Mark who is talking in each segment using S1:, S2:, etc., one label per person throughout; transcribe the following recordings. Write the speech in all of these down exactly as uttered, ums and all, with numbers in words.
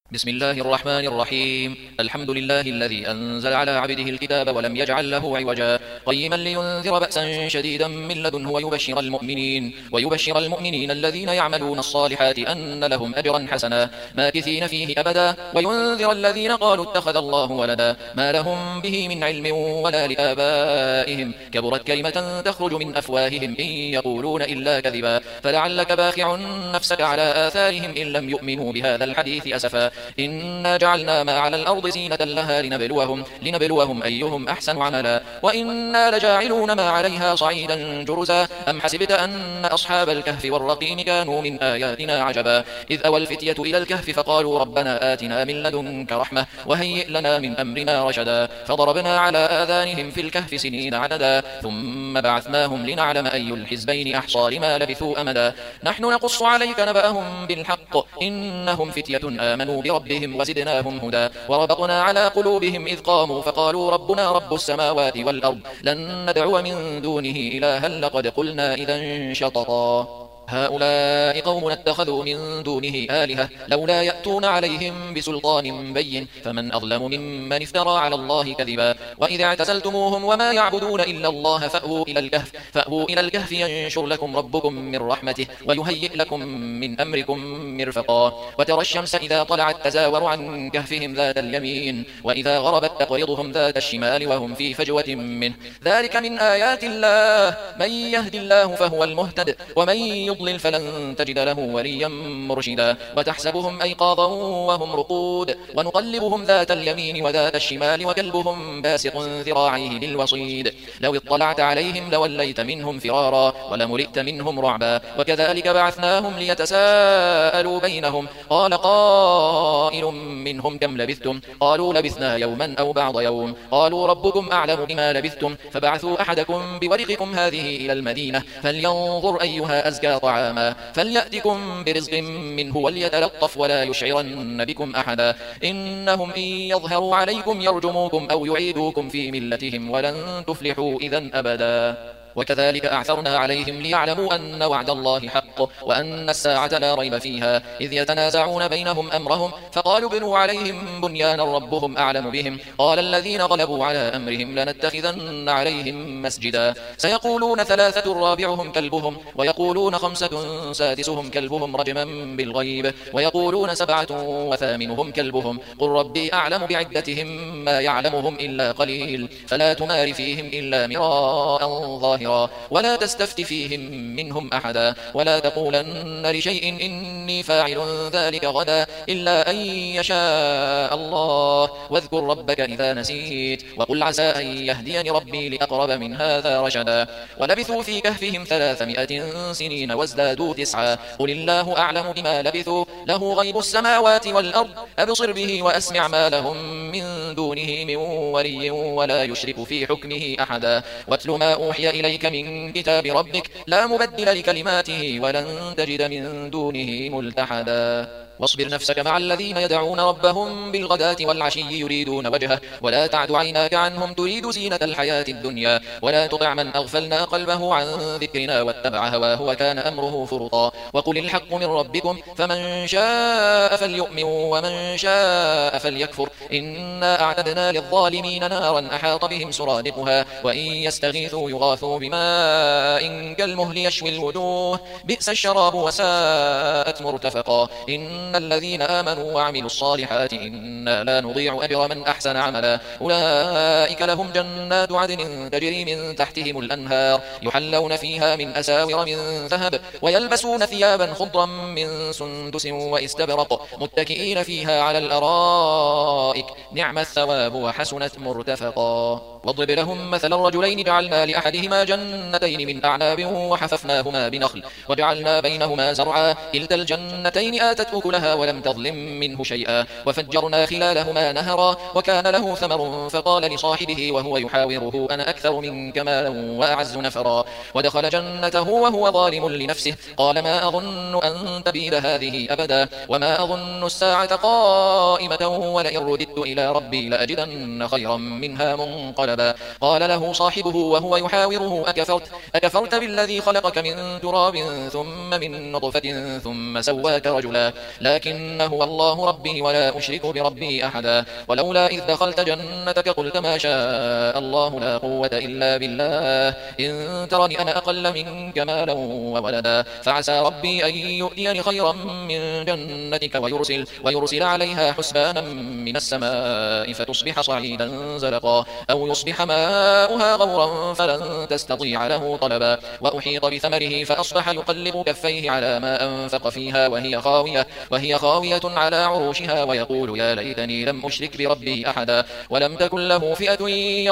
S1: بسم الله الرحمن الرحيم. الحمد لله الذي أنزل على عبده الكتاب ولم يجعل له عوجا قيما لينذر بأسا شديدا من لدنه ويبشر المؤمنين ويبشر المؤمنين الذين يعملون الصالحات أن لهم أجرا حسنا ماكثين فيه أبدا وينذر الذين قالوا اتخذ الله ولدا ما لهم به من علم ولا لآبائهم كبرت كلمة تخرج من أفواههم إن يقولون إلا كذبا فلعلك باخع نفسك على آثارهم إن لم يؤمنوا بهذا الحديث أسفا إنا جعلنا ما على الأرض زينة لها لنبلوهم, لنبلوهم أيهم أحسن عملا وإنا لجاعلون ما عليها صعيدا جرزا أم حسبت أن أصحاب الكهف والرقيم كانوا من آياتنا عجبا إذ أوى الفتية إلى الكهف فقالوا ربنا آتنا من لدنك رحمة وهيئ لنا من أمرنا رشدا فضربنا على آذانهم في الكهف سنين عددا ثم بعثناهم لنعلم أي الحزبين أحصى لما لبثوا أمدا نحن نقص عليك نبأهم بالحق إنهم فتية آمنوا بربهم وزدناهم هدى وربطنا على قلوبهم إذ قاموا فقالوا ربنا رب السماوات والأرض لن ندعو من دونه إلها لقد قلنا إذا شططا هؤلاء قوم اتخذوا من دونه آلهة لولا يأتون عليهم بسلطان بين فمن أظلم ممن افترى على الله كذبا وإذا اعتزلتموهم وما يعبدون إلا الله فأووا إلى الكهف فأووا إلى الكهف ينشر لكم ربكم من رحمته ويهيئ لكم من أمركم مرفقا وترى الشمس إذا طلعت تزاور عن كهفهم ذات اليمين وإذا غربت تقرضهم ذات الشمال وهم في فجوة منه ذلك من آيات الله من يهد الله فهو المهتد ومن يضلل فلن تجد له وليا مرشدا وتحسبهم أيقاظا وهم رقود ونقلبهم ذات اليمين وذات الشمال وكلبهم باسط ذراعيه بالوصيد لو اطلعت عليهم لوليت منهم فرارا ولملئت منهم رعبا وكذلك بعثناهم ليتساءلوا بينهم قال قائل منهم كم لبثتم قالوا لبثنا يوما أو بعض يوم قالوا ربكم أعلم بما لبثتم فبعثوا أحدكم بورقكم هذه إلى المدينة فلينظر أيها أزكى طعاما فليأتكم برزق منه وليتلطف ولا يشعرن بكم أحدا إنهم إن يظهروا عليكم يرجموكم أو يعيدوكم في ملتهم ولن تفلحوا إذا أبدا وكذلك أعثرنا عليهم ليعلموا أن وعد الله حق وأن الساعة لا ريب فيها إذ يتنازعون بينهم أمرهم فقالوا بنوا عليهم بنيانا ربهم أعلم بهم قال الذين غلبوا على أمرهم لنتخذن عليهم مسجدا سيقولون ثلاثة رابعهم كلبهم ويقولون خمسة سادسهم كلبهم رجما بالغيب ويقولون سبعة وثامنهم كلبهم قل ربي أعلم بعدتهم ما يعلمهم إلا قليل فلا تمار فيهم إلا مراء ظاهرا ولا تستفت فيهم منهم أحدا ولا تقولن لشيء إني فاعل ذلك غدا إلا أن يشاء الله واذكر ربك إذا نسيت وقل عسى أن يهديني ربي لأقرب من هذا رشدا ولبثوا في كهفهم ثلاثمائة سنين وازدادوا تسعا قل الله أعلم بما لبثوا له غيب السماوات والأرض أبصر به وأسمع ما لهم من دونه من ولي ولا يشرك في حكمه أحدا واتل ما أوحي إليك من كتاب ربك لا مبدل لكلماته ولن تجد من دونه ملتحدا واصبر نفسك مع الذين يدعون ربهم بالغداة والعشي يريدون وجهه ولا تعد عيناك عنهم تريد زينة الحياة الدنيا ولا تطع من أغفلنا قلبه عن ذكرنا واتبع هواه وكان أمره فرطا وقل الحق من ربكم فمن شاء فليؤمن ومن شاء فليكفر إنا أعتدنا للظالمين نارا أحاط بهم سرادقها وإن يستغيثوا يغاثوا بماء كالمهل يشوي الوجوه بئس الشراب وساءت مرتفقا إن الذين آمنوا وعملوا الصالحات إنا لا نضيع أجر من أحسن عملا أولئك لهم جنات عدن تجري من تحتهم الأنهار يحلون فيها من أساور من ذهب ويلبسون ثيابا خضرا من سندس واستبرق متكئين فيها على الأرائك نعم الثواب وحسنت مرتفقا واضرب لهم مثل الرجلين جعلنا لأحدهما جنتين من أعناب وحففناهما بنخل وجعلنا بينهما زرعا كلتا الجنتين آتت أكلها ولم تظلم منه شيئا وفجرنا خلالهما نهرا وكان له ثمر فقال لصاحبه وهو يحاوره أنا أكثر منك مالا وأعز نفرا ودخل جنته وهو ظالم لنفسه قال ما أظن أن تبيد هذه أبدا وما أظن الساعة قائمة ولئن رددت إلى ربي لأجدن خيرا منها منقلبا قال له صاحبه وهو يحاوره أكفرت, أكفرت بالذي خلقك من تراب ثم من نطفة ثم سواك رجلا لكن هو الله ربي ولا أشرك بربي أحدا ولولا إذ دخلت جنتك قلت ما شاء الله لا قوة إلا بالله إن ترني أنا أقل منك مالا وولدا فعسى ربي أن يؤتيني خيرا من جنتك ويرسل, ويرسل عليها حسبانا من السماء فتصبح صعيدا زلقا أو يصبح ماؤها غورا فلن تستطيع له طلبا وأحيط بثمره فأصبح يقلب كفيه على ما أنفق فيها وهي خاوية, وهي خاوية على عروشها ويقول يا ليتني لم أشرك بربي أحدا ولم تكن له فئة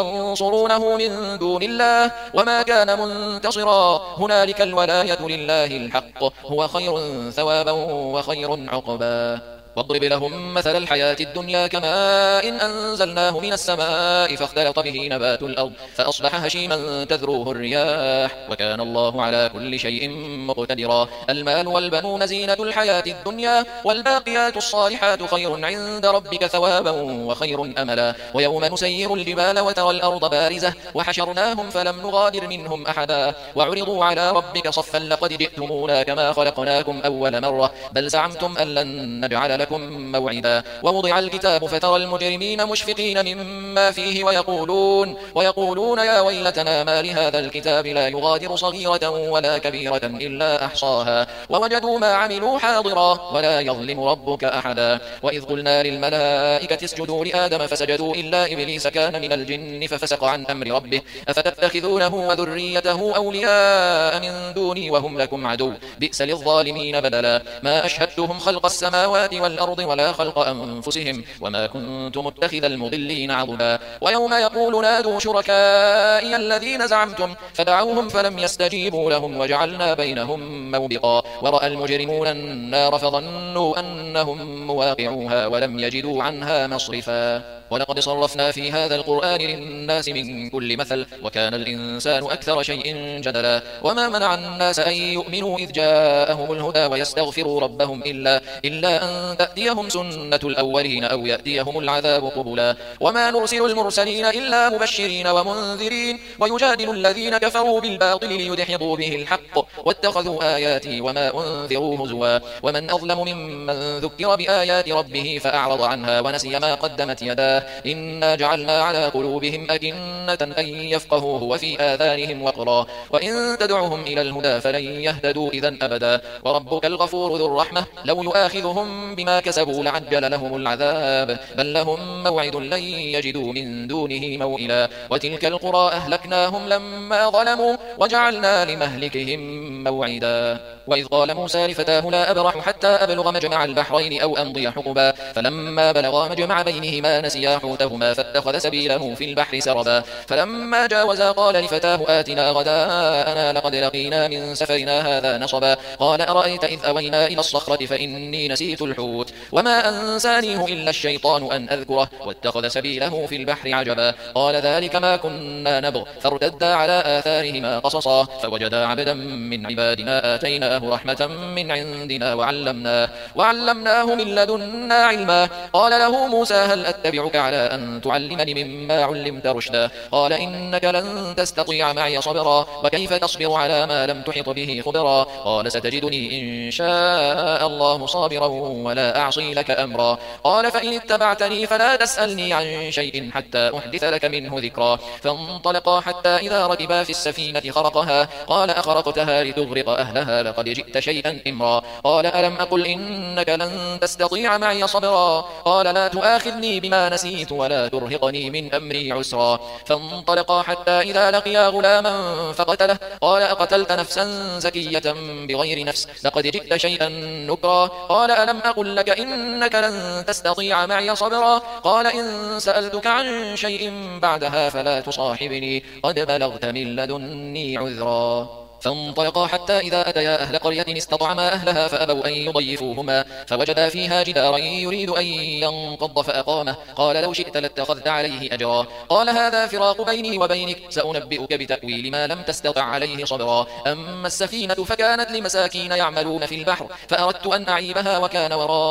S1: ينصرونه من دون الله وما كان منتصرا هنالك الولاية لله الحق هو خير ثوابا وخير عقبا واضرب لهم مثل الحياة الدنيا كماء إن أنزلناه من السماء فاختلط به نبات الأرض فأصبح هشيما تذروه الرياح وكان الله على كل شيء مقتدرا المال والبنون زينة الحياة الدنيا والباقيات الصالحات خير عند ربك ثوابا وخير أملا ويوم نسير الجبال وترى الأرض بارزة وحشرناهم فلم نغادر منهم أحدا وعرضوا على ربك صفا لقد جئتمونا كما خلقناكم أول مرة بل زعمتم أن لن نجعل لكم موعدا ووضع الكتاب فترى المجرمين مشفقين مما فيه ويقولون, ويقولون يا ويلتنا ما لهذا الكتاب لا يغادر صغيرة ولا كبيرة إلا أحصاها ووجدوا ما عملوا حاضرا ولا يظلم ربك أحدا وإذ قلنا للملائكة اسجدوا لآدم فسجدوا إلا إبليس كان من الجن ففسق عن أمر ربه أفتتخذونه وذريته أولياء من دوني وهم لكم عدو بئس للظالمين بدلا ما أشهدتهم خلق السماوات والأرض ولا خلق أنفسهم وما كنت متخذ المضلين عضدا ويوم يقول نادوا شركائي الذين زعمتم فدعوهم فلم يستجيبوا لهم وجعلنا بينهم موبقا ورأى المجرمون النار فظنوا أنهم مواقعوها ولم يجدوا عنها مصرفا ولقد صرفنا في هذا القرآن للناس من كل مثل وكان الإنسان أكثر شيء جدلا وما منع الناس أن يؤمنوا إذ جاءهم الهدى ويستغفروا ربهم إلا, إلا أن تأتيهم سنة الأولين أو يأتيهم العذاب قبلا وما نرسل المرسلين إلا مبشرين ومنذرين ويجادل الذين كفروا بالباطل ليدحضوا به الحق واتخذوا آياتي وما أنذروا هزوا ومن أظلم ممن ذكر بآيات ربه فأعرض عنها ونسي ما قدمت يداه إنا جعلنا على قلوبهم أكنة أن يفقهوه وفي آذانهم وقرا وإن تدعهم إلى الهدى فلن يهتدوا إذا أبدا وربك الغفور ذو الرحمة لو يؤاخذهم بما كسبوا لعجل لهم العذاب بل لهم موعد لن يجدوا من دونه موئلا وتلك القرى أهلكناهم لما ظلموا وجعلنا لمهلكهم موعدا وإذ قال موسى لفتاه لا أبرح حتى أبلغ مجمع البحرين أو أمضي حقبا فلما بلغا مجمع بينهما نسيا حوتهما فاتخذ سبيله في البحر سربا فلما جاوزا قال لفتاه آتنا غداءنا لقد لقينا من سفرنا هذا نصبا قال أرأيت إذ أوينا إلى الصخرة فإني نسيت الحوت وما أنسانيه إلا الشيطان أن أذكره واتخذ سبيله في البحر عجبا قال ذلك ما كنا نبغ فارتدا على آثارهما قصصا فوجدا عبدا من عبادنا آتيناه رحمة من عندنا وعلمناه, وعلمناه من لدنا علما قال له موسى هل أتبعك على أن تعلمني مما علمت رشدا قال إنك لن تستطيع معي صبرا وكيف تصبر على ما لم تحط به خبرا قال ستجدني إن شاء الله صابرا ولا أعصي لك أمرا قال فإن اتبعتني فلا تسألني عن شيء حتى أحدث لك منه ذكرا فانطلقا حتى إذا ركبا في السفينة خرقها قال أخرقتها لتغرق أهلها لقد جئت شيئا إمرا قال ألم أقل إنك لن تستطيع معي صبرا قال لا تؤاخذني بما نسيت ولا ترهقني من أمري عسرا فانطلقا حتى إذا لقيا غلاما فقتله قال أقتلت نفسا زكية بغير نفس لقد جئت شيئا نكرا قال ألم أقل لك إنك لن تستطيع معي صبرا قال إن سألتك عن شيء بعدها فلا تصاحبني قد بلغت من لدني عذرا فانطلقا حتى إذا أتيا أهل قرية استطعما أهلها فأبوا أن يضيفوهما فوجدا فيها جدارا يريد أن ينقض فأقامه قال لو شئت لاتخذت عليه أجرا قال هذا فراق بيني وبينك سأنبئك بتأويل ما لم تستطع عليه صبرا أما السفينة فكانت لمساكين يعملون في البحر فأردت أن أعيبها وكان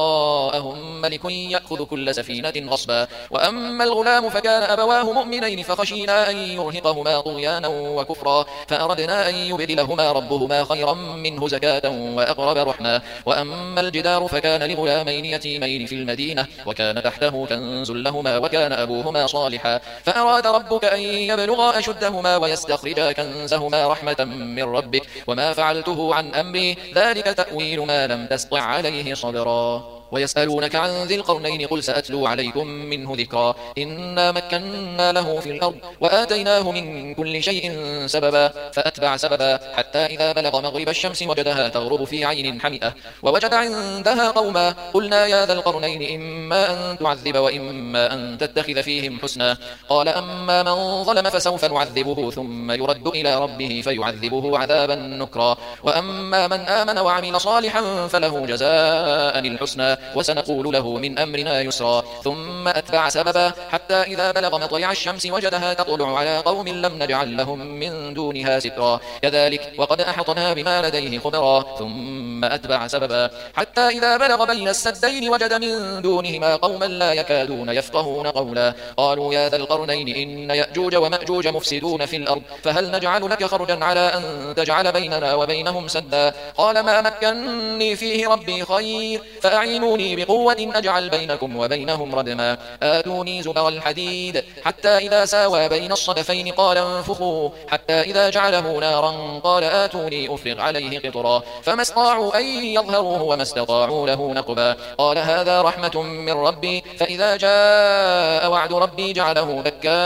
S1: وراءهم ملك يأخذ كل سفينة غصبا وأما الغلام فكان أبواه مؤمنين فخشينا أن يرهقهما طغيانا وكفرا فأردنا أن يبدل لهما ربهما خيرا منه زكاة وأقرب رحما. وأما الجدار فكان لغلامين يتيمين في المدينة وكان تحته كنز لهما وكان أبوهما صالحا فأراد ربك أن يبلغا أشدهما ويستخرجا كنزهما رحمة من ربك وما فعلته عن أمري ذلك تأويل ما لم تسطع عليه صبرا. ويسألونك عن ذي القرنين قل سأتلو عليكم منه ذكرا إنا مكنا له في الأرض وآتيناه من كل شيء سببا فأتبع سببا حتى إذا بلغ مغرب الشمس وجدها تغرب في عين حمئة ووجد عندها قوما قلنا يا ذا القرنين إما أن تعذب وإما أن تتخذ فيهم حسنا قال أما من ظلم فسوف نعذبه ثم يرد إلى ربه فيعذبه عذابا نكرا وأما من آمن وعمل صالحا فله جزاء الحسنى وسنقول له من أمرنا يسرا ثم أتبع سببا حتى إذا بلغ مطلع الشمس وجدها تطلع على قوم لم نجعل لهم من دونها سترا كذلك وقد أحطنا بما لديه خبرا ثم أتبع سببا حتى إذا بلغ بين السدين وجد من دونهما قوما لا يكادون يفقهون قولا قالوا يا ذا القرنين إن يأجوج ومأجوج مفسدون في الأرض فهل نجعل لك خرجا على أن تجعل بيننا وبينهم سدا قال ما مكنني فيه ربي خير فأعينوني بقوة أجعل بينكم وبينهم ردما آتوني زبر الحديد حتى إذا ساوى بين الصدفين قال انفخوا حتى إذا جعله نارا قال آتوني أفرغ عليه قطرا فما استطاعوا أن يظهروه وما استطاعوا له نقبا قال هذا رحمة من ربي فإذا جاء وعد ربي جعله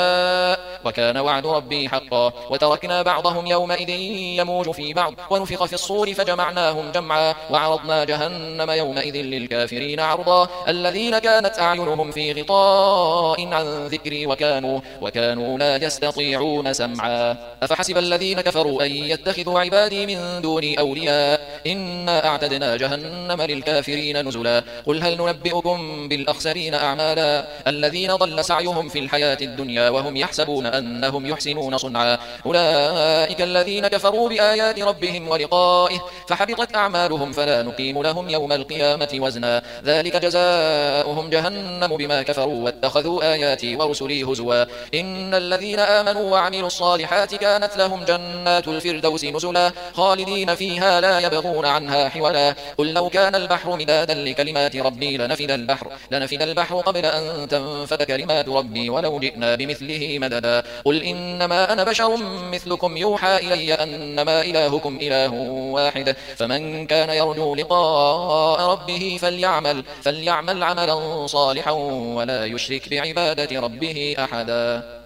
S1: دكا وكان وعد ربي حقا وتركنا بعضهم يومئذ يموج في بعض ونفخ في الصور فجمعناهم جمعا وعرضنا جهنم يومئذ للكافرين عرضا الذين كانت أعينهم في غطاء عن ذكري وكانوا, وكانوا لا يستطيعون سمعا أفحسب الذين كفروا أن يتخذوا عبادي من دوني أولياء إنا أعتدنا جهنم للكافرين نزلا قل هل ننبئكم بالأخسرين أعمالا الذين ضل سعيهم في الحياة الدنيا وهم يحسبون أنهم يحسنون صنعا أولئك الذين كفروا بآيات ربهم ولقائه فحبطت أعمالهم فلا نقيم لهم يوم القيامة وزنا ذلك جزاؤهم جهنم بما كفروا واتخذوا آياتي ورسلي هزوا إن الذين آمنوا وعملوا الصالحات كانت لهم جنات الفردوس نزلا خالدين فيها لا يبغون عنها حولا قل لو كان البحر مدادا لكلمات ربي لنفد البحر لنفد البحر قبل أن تنفد كلمات ربي ولو جئنا بمثله مددا قل إنما أنا بشر مثلكم يوحى إلي أنما إلهكم إله واحد فمن كان يرجو لقاء ربه فليعمل, فليعمل عملا صالحا ولا يشرك بعبادة ربه أحدا.